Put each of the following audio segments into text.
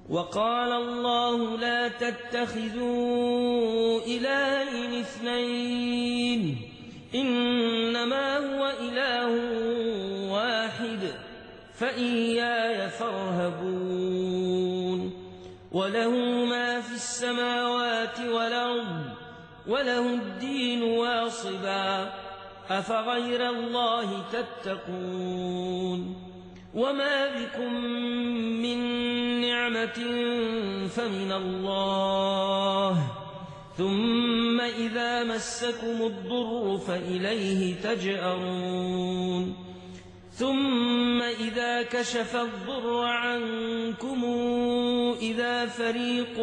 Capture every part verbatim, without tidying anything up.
وقال الله لا تتخذوا إلهين اثنين إنما هو إله واحد فإياي فارهبون وله ما في السماوات والأرض وله الدين واصبا أفغير الله تتقون وما بكم من نعمة فمن الله ثم إذا مسكم الضر فإليه تجأرون ثم إذا كشف الضر عنكم إذا فريق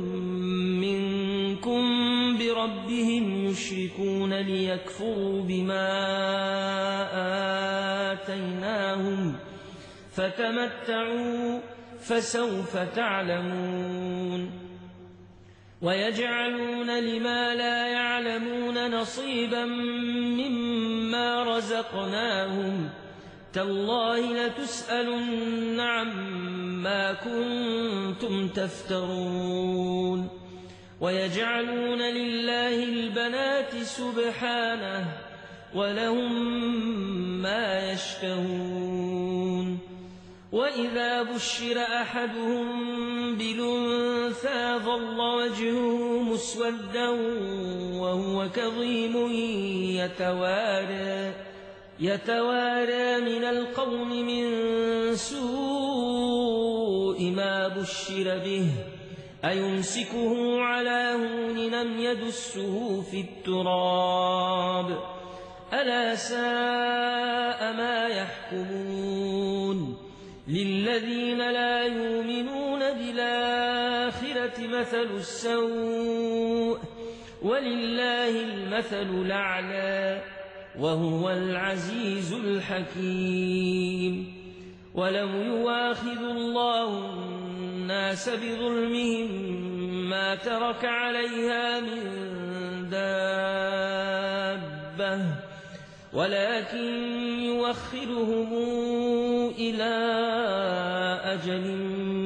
منكم بربهم يشركون ليكفروا بما آتيناهم فتمتعوا فسوف تعلمون ويجعلون لما لا يعلمون نصيبا مما رزقناهم تالله لتسألن عما كنتم تفترون ويجعلون لله البنات سبحانه ولهم ما يشتهون وإذا بشر أحدهم بالأنثى ظل وجهه مسودا وهو كظيم يتوارى يتوارى من القوم من سوء ما بشر به أيمسكه على هون لم يدسه في التراب ألا ساء ما يحكمون للذين لا يؤمنون بالآخرة مثل السوء ولله المثل الأعلى وهو العزيز الحكيم ولو يواخذ الله الناس بظلمهم ما ترك عليها من دابة ولكن يوخرهم إلى أجل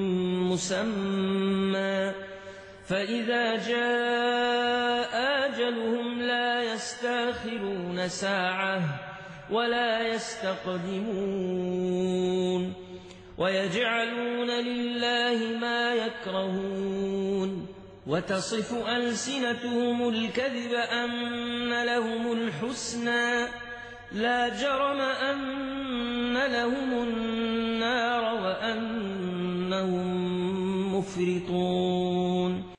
مسمى فإذا جاء أجلهم لا يستأخرون ساعة ولا يستقدمون ويجعلون لله ما يكرهون وتصف ألسنتهم الكذب أن لهم الحسنى لا جرم أن لهم النار وأنهم مفرطون